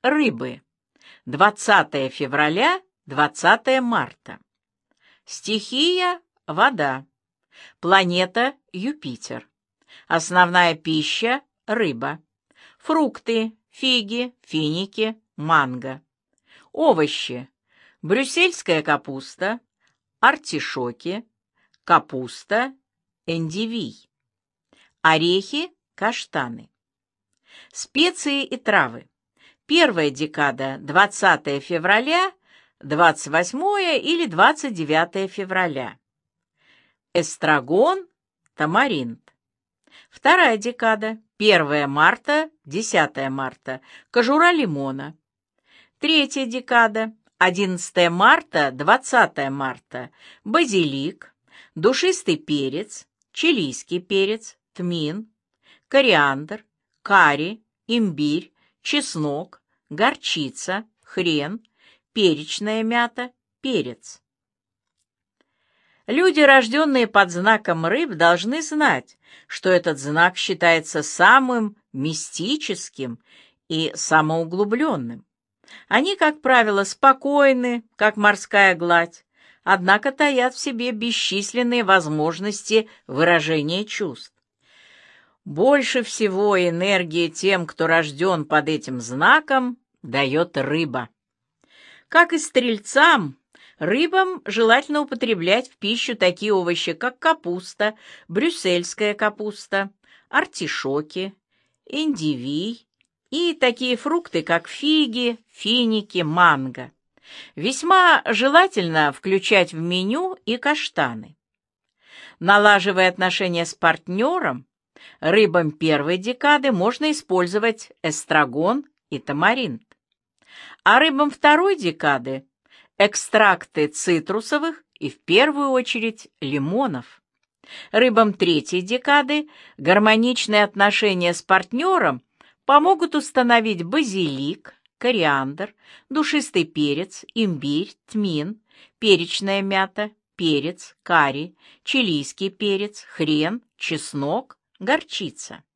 Рыбы. 20 февраля, 20 марта. Стихия – вода. Планета – Юпитер. Основная пища – рыба. Фрукты – фиги, финики, манго. Овощи – брюссельская капуста, артишоки, капуста, эндивий. Орехи – каштаны. Специи и травы. Первая декада – 20 февраля, 28 или 29 февраля. Эстрагон, тамаринт. Вторая декада – 1 марта, 10 марта, кожура лимона. Третья декада – 11 марта, 20 марта, базилик, душистый перец, чилийский перец, тмин, кориандр, карри, имбирь, чеснок, горчица, хрен, перечная мята, перец. Люди, рожденные под знаком рыб, должны знать, что этот знак считается самым мистическим и самоуглубленным. Они, как правило, спокойны, как морская гладь, однако таят в себе бесчисленные возможности выражения чувств. Больше всего энергии тем, кто рожден под этим знаком, дает рыба. Как и стрельцам, рыбам желательно употреблять в пищу такие овощи, как капуста, брюссельская капуста, артишоки, эндивий и такие фрукты, как фиги, финики, манго. Весьма желательно включать в меню и каштаны. Налаживая отношения с партнером, рыбам первой декады можно использовать эстрагон и тамаринт, а рыбам второй декады – экстракты цитрусовых и, в первую очередь, лимонов. Рыбам третьей декады гармоничные отношения с партнером помогут установить базилик, кориандр, душистый перец, имбирь, тмин, перечная мята, перец, карри, чилийский перец, хрен, чеснок, горчица.